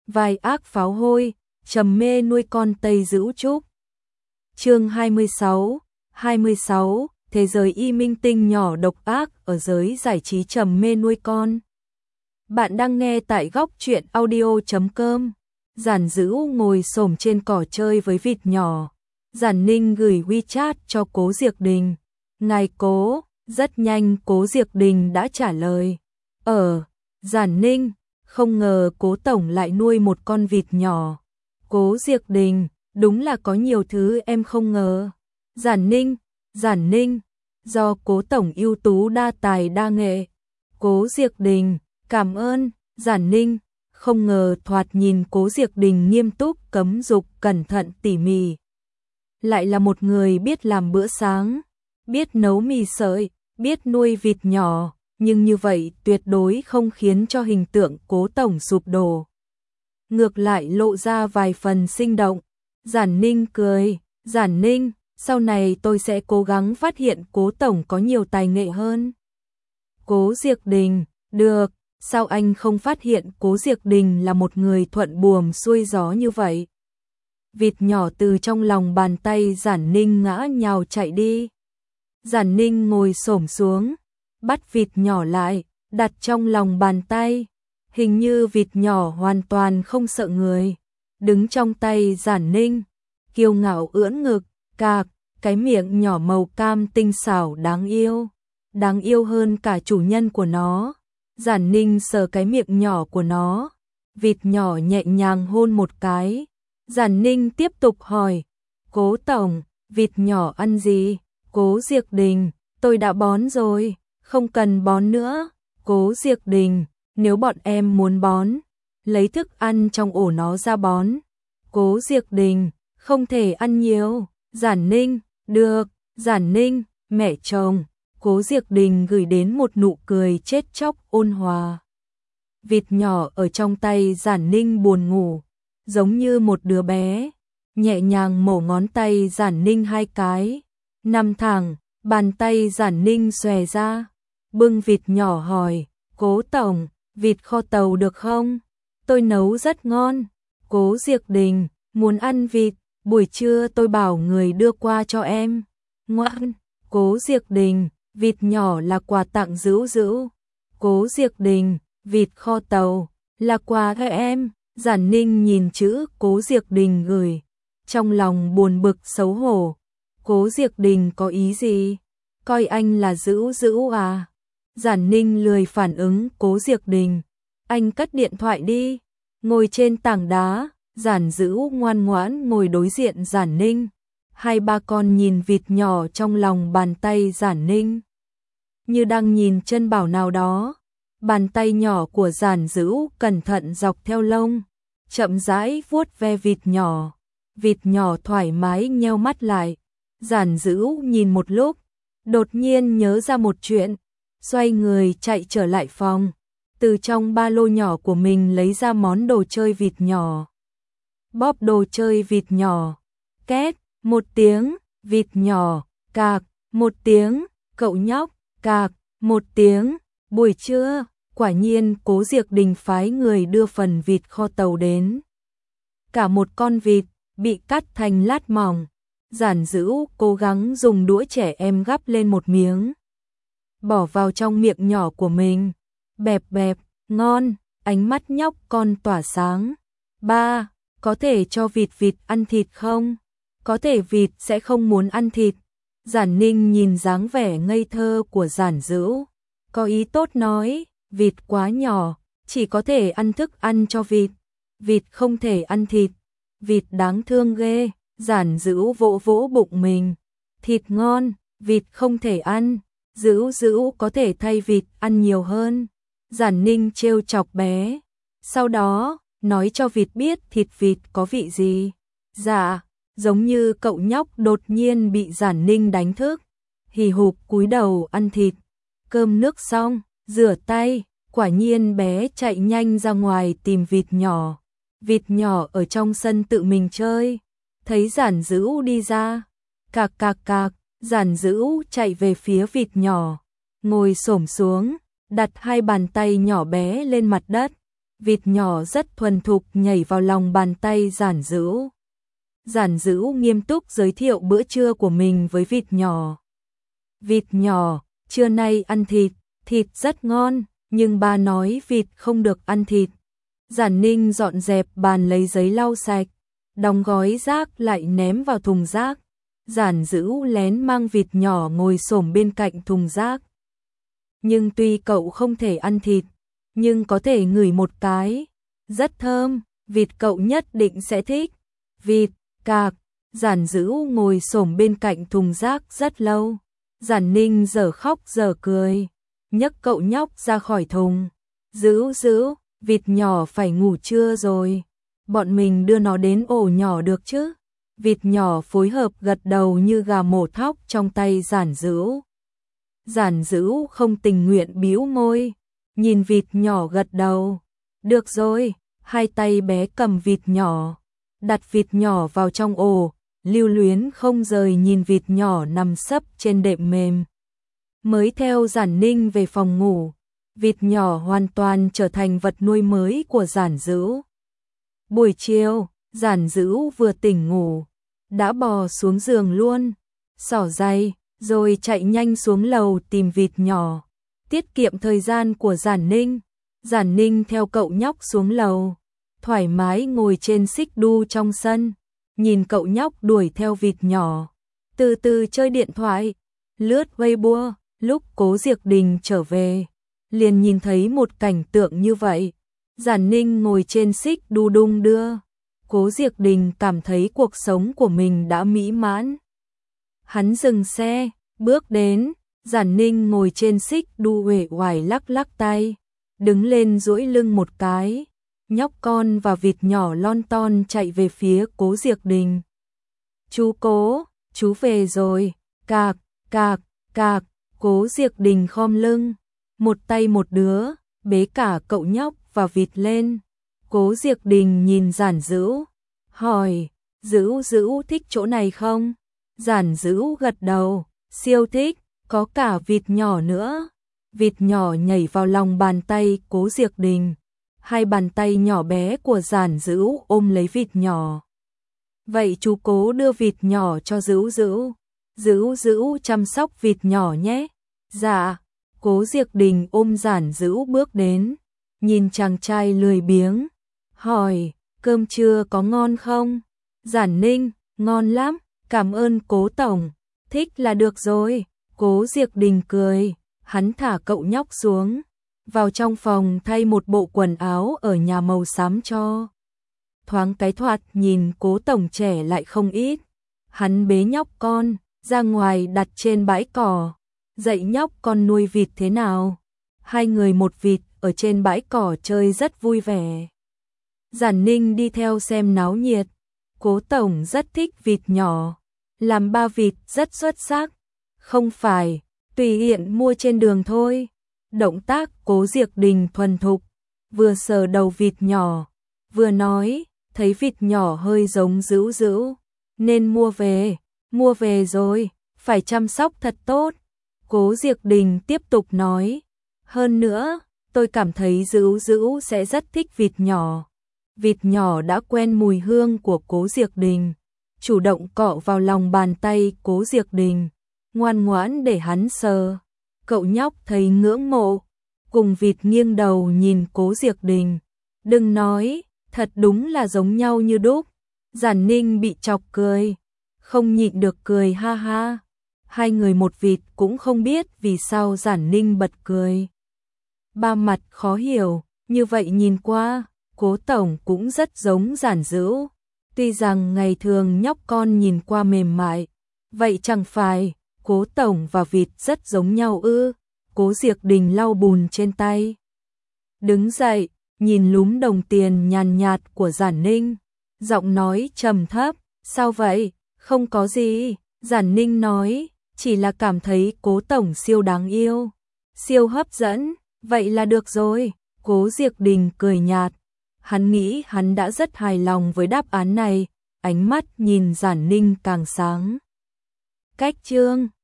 vai ác pháo hôi, trầm mê nuôi con Tây Dữ Trúc. Chương 26, thế giới y minh tinh nhỏ độc ác ở giới giải trí trầm mê nuôi con. Bạn đang nghe tại góc truyện audio.com. Giản Dữ ngồi xổm trên cỏ chơi với vịt nhỏ. Giản Ninh gửi WeChat cho Cố Diệc Đình. Ngài Cố, rất nhanh Cố Diệc Đình đã trả lời. Giản Ninh, không ngờ Cố Tổng lại nuôi một con vịt nhỏ. Cố Diệc Đình, đúng là có nhiều thứ em không ngờ. Giản Ninh, do Cố Tổng ưu tú đa tài đa nghệ. Cố Diệc Đình, cảm ơn. Giản Ninh, không ngờ thoạt nhìn Cố Diệc Đình nghiêm túc, cấm dục, cẩn thận tỉ mỉ. Lại là một người biết làm bữa sáng, biết nấu mì sợi, biết nuôi vịt nhỏ, nhưng như vậy tuyệt đối không khiến cho hình tượng Cố Tổng sụp đổ. Ngược lại lộ ra vài phần sinh động. Giản Ninh cười, Giản Ninh, sau này tôi sẽ cố gắng phát hiện Cố Tổng có nhiều tài nghệ hơn. Cố Diệc Đình, được, sao anh không phát hiện Cố Diệc Đình là một người thuận buồm xuôi gió như vậy? Vịt nhỏ từ trong lòng bàn tay Giản Ninh ngã nhào chạy đi. Giản Ninh ngồi xổm xuống, bắt vịt nhỏ lại, đặt trong lòng bàn tay. Hình như vịt nhỏ hoàn toàn không sợ người. Đứng trong tay Giản Ninh, kiêu ngạo ưỡn ngực, cạc, cái miệng nhỏ màu cam tinh xảo đáng yêu hơn cả chủ nhân của nó. Giản Ninh sờ cái miệng nhỏ của nó, vịt nhỏ nhẹ nhàng hôn một cái. Giản Ninh tiếp tục hỏi, Cố Tổng, vịt nhỏ ăn gì? Cố Diệc Đình, tôi đã bón rồi, không cần bón nữa. Cố Diệc Đình, nếu bọn em muốn bón, lấy thức ăn trong ổ nó ra bón. Cố Diệc Đình, không thể ăn nhiều. Giản Ninh, được. Giản Ninh, mẹ chồng. Cố Diệc Đình gửi đến một nụ cười chết chóc ôn hòa. Vịt nhỏ ở trong tay Giản Ninh buồn ngủ, giống như một đứa bé, nhẹ nhàng mổ ngón tay Giản Ninh 2 cái, nằm thẳng, bàn tay Giản Ninh xòe ra, bưng vịt nhỏ hỏi, Cố Tổng, vịt kho tàu được không? Tôi nấu rất ngon. Cố Diệc Đình, muốn ăn vịt, buổi trưa tôi bảo người đưa qua cho em. Ngoan. Cố Diệc Đình, vịt nhỏ là quà tặng Dữ Dữ. Cố Diệc Đình, vịt kho tàu là quà cho em. Giản Ninh nhìn chữ Cố Diệc Đình gửi, trong lòng buồn bực xấu hổ. Cố Diệc Đình có ý gì? Coi anh là Dữ Dữ à? Giản Ninh lười phản ứng Cố Diệc Đình. Anh cất điện thoại đi. Ngồi trên tảng đá, Giản Dữ ngoan ngoãn ngồi đối diện Giản Ninh. 2-3 con nhìn vịt nhỏ trong lòng bàn tay Giản Ninh, như đang nhìn chân bảo nào đó. Bàn tay nhỏ của Giản Dữ cẩn thận dọc theo lông, chậm rãi vuốt ve vịt nhỏ. Vịt nhỏ thoải mái nheo mắt lại. Giản Dữ nhìn một lúc, đột nhiên nhớ ra một chuyện, xoay người chạy trở lại phòng, từ trong ba lô nhỏ của mình lấy ra món đồ chơi vịt nhỏ. Bóp đồ chơi vịt nhỏ, két, một tiếng, vịt nhỏ, cạc, một tiếng, cậu nhóc, cạc, một tiếng. Buổi trưa, quả nhiên Cố Diệc Đình phái người đưa phần vịt kho tàu đến. Cả một con vịt, bị cắt thành lát mỏng. Giản Dữ cố gắng dùng đũa trẻ em gắp lên một miếng, bỏ vào trong miệng nhỏ của mình. Bẹp bẹp, ngon, ánh mắt nhóc con tỏa sáng. Ba, có thể cho vịt ăn thịt không? Có thể vịt sẽ không muốn ăn thịt. Giản Ninh nhìn dáng vẻ ngây thơ của Giản Dữ, có ý tốt nói, vịt quá nhỏ, chỉ có thể ăn thức ăn cho vịt. Vịt không thể ăn thịt. Vịt đáng thương ghê. Giản Dữ vỗ vỗ bụng mình. Thịt ngon, vịt không thể ăn. Dữ có thể thay vịt ăn nhiều hơn. Giản Ninh trêu chọc bé. Sau đó, nói cho vịt biết thịt vịt có vị gì. Dạ, giống như cậu nhóc đột nhiên bị Giản Ninh đánh thức, hì hục cúi đầu ăn thịt. Cơm nước xong, rửa tay, quả nhiên bé chạy nhanh ra ngoài tìm vịt nhỏ. Vịt nhỏ ở trong sân tự mình chơi, thấy Giản Dữ đi ra, cạc cạc cạc. Giản Dữ chạy về phía vịt nhỏ, ngồi xổm xuống, đặt 2 bàn tay nhỏ bé lên mặt đất, vịt nhỏ rất thuần thục nhảy vào lòng bàn tay Giản Dữu. Giản Dữu nghiêm túc giới thiệu bữa trưa của mình với vịt nhỏ. Vịt nhỏ, trưa nay ăn thịt, thịt rất ngon, nhưng ba nói vịt không được ăn thịt. Giản Ninh dọn dẹp bàn lấy giấy lau sạch, đóng gói rác lại ném vào thùng rác. Giản Dữu lén mang vịt nhỏ ngồi xổm bên cạnh thùng rác. Nhưng tuy cậu không thể ăn thịt, nhưng có thể ngửi một cái. Rất thơm, vịt cậu nhất định sẽ thích. Vịt, cạc, Giản Dữu ngồi xổm bên cạnh thùng rác rất lâu. Giản Ninh dở khóc dở cười, nhấc cậu nhóc ra khỏi thùng. Dữu Dữu, vịt nhỏ phải ngủ trưa rồi. Bọn mình đưa nó đến ổ nhỏ được chứ? Vịt nhỏ phối hợp gật đầu như gà mổ thóc trong tay Giản Dữu. Giản Dữu không tình nguyện bĩu môi, nhìn vịt nhỏ gật đầu. Được rồi, hai tay bé cầm vịt nhỏ, đặt vịt nhỏ vào trong ổ, lưu luyến không rời nhìn vịt nhỏ nằm sấp trên đệm mềm. Mới theo Giản Ninh về phòng ngủ, vịt nhỏ hoàn toàn trở thành vật nuôi mới của Giản Dữu. Buổi chiều, Giản Dữu vừa tỉnh ngủ, đã bò xuống giường luôn, xỏ giày, rồi chạy nhanh xuống lầu tìm vịt nhỏ, tiết kiệm thời gian của Giản Ninh. Giản Ninh theo cậu nhóc xuống lầu, thoải mái ngồi trên xích đu trong sân, nhìn cậu nhóc đuổi theo vịt nhỏ, từ từ chơi điện thoại, lướt Weibo. Lúc Cố Diệc Đình trở về, liền nhìn thấy một cảnh tượng như vậy. Giản Ninh ngồi trên xích đu đung đưa. Cố Diệc Đình cảm thấy cuộc sống của mình đã mỹ mãn. Hắn dừng xe, bước đến, Giản Ninh ngồi trên xích đu uể oải lắc lắc tay, đứng lên duỗi lưng một cái. Nhóc con và vịt nhỏ lon ton chạy về phía Cố Diệc Đình. Chú Cố, chú về rồi, cạc, cạc, cạc. Cố Diệc Đình khom lưng, một tay một đứa, bế cả cậu nhóc và vịt lên. Cố Diệc Đình nhìn Giản Dữu, hỏi, Dữu Dữu thích chỗ này không? Giản Dữu gật đầu, siêu thích, có cả vịt nhỏ nữa. Vịt nhỏ nhảy vào lòng bàn tay Cố Diệc Đình, hai bàn tay nhỏ bé của Giản Dữu ôm lấy vịt nhỏ. Vậy chú Cố đưa vịt nhỏ cho Dữu Dữu. Dữu Dữu chăm sóc vịt nhỏ nhé. Dạ. Cố Diệc Đình ôm Giản Dữu bước đến, nhìn chàng trai lười biếng, hỏi, cơm trưa có ngon không? Giản Ninh, ngon lắm, cảm ơn Cố tổng, thích là được rồi. Cố Diệc Đình cười, hắn thả cậu nhóc xuống, vào trong phòng thay một bộ quần áo ở nhà màu xám cho. Thoáng cái thoạt nhìn Cố tổng trẻ lại không ít. Hắn bế nhóc con ra ngoài đặt trên bãi cỏ, dạy nhóc con nuôi vịt thế nào. Hai người một vịt ở trên bãi cỏ chơi rất vui vẻ. Giản Ninh đi theo xem náo nhiệt. Cố tổng rất thích vịt nhỏ, làm ba vịt rất xuất sắc. Không phải, tùy tiện mua trên đường thôi. Động tác Cố Diệc Đình thuần thục, vừa sờ đầu vịt nhỏ, vừa nói, thấy vịt nhỏ hơi giống Dữu Dữu, nên mua về rồi, phải chăm sóc thật tốt. Cố Diệc Đình tiếp tục nói, hơn nữa, tôi cảm thấy Dữu Dữu sẽ rất thích vịt nhỏ. Vịt nhỏ đã quen mùi hương của Cố Diệc Đình, chủ động cọ vào lòng bàn tay Cố Diệc Đình, ngoan ngoãn để hắn sờ. Cậu nhóc thấy ngưỡng mộ, cùng vịt nghiêng đầu nhìn Cố Diệc Đình. Đừng nói, thật đúng là giống nhau như đúc. Giản Ninh bị chọc cười, không nhịn được cười ha ha. Hai người một vịt cũng không biết vì sao Giản Ninh bật cười. Ba mặt khó hiểu, như vậy nhìn qua, Cố tổng cũng rất giống Giản Dữu. Tuy rằng ngày thường nhóc con nhìn qua mềm mại, vậy chẳng phải Cố tổng và vịt rất giống nhau ư? Cố Diệc Đình lau bùn trên tay, đứng dậy, nhìn lúm đồng tiền nhàn nhạt của Giản Ninh, giọng nói trầm thấp, sao vậy? Không có gì. Giản Ninh nói, chỉ là cảm thấy Cố tổng siêu đáng yêu, siêu hấp dẫn, vậy là được rồi. Cố Diệc Đình cười nhạt, hắn nghĩ hắn đã rất hài lòng với đáp án này, ánh mắt nhìn Giản Ninh càng sáng. Cách chương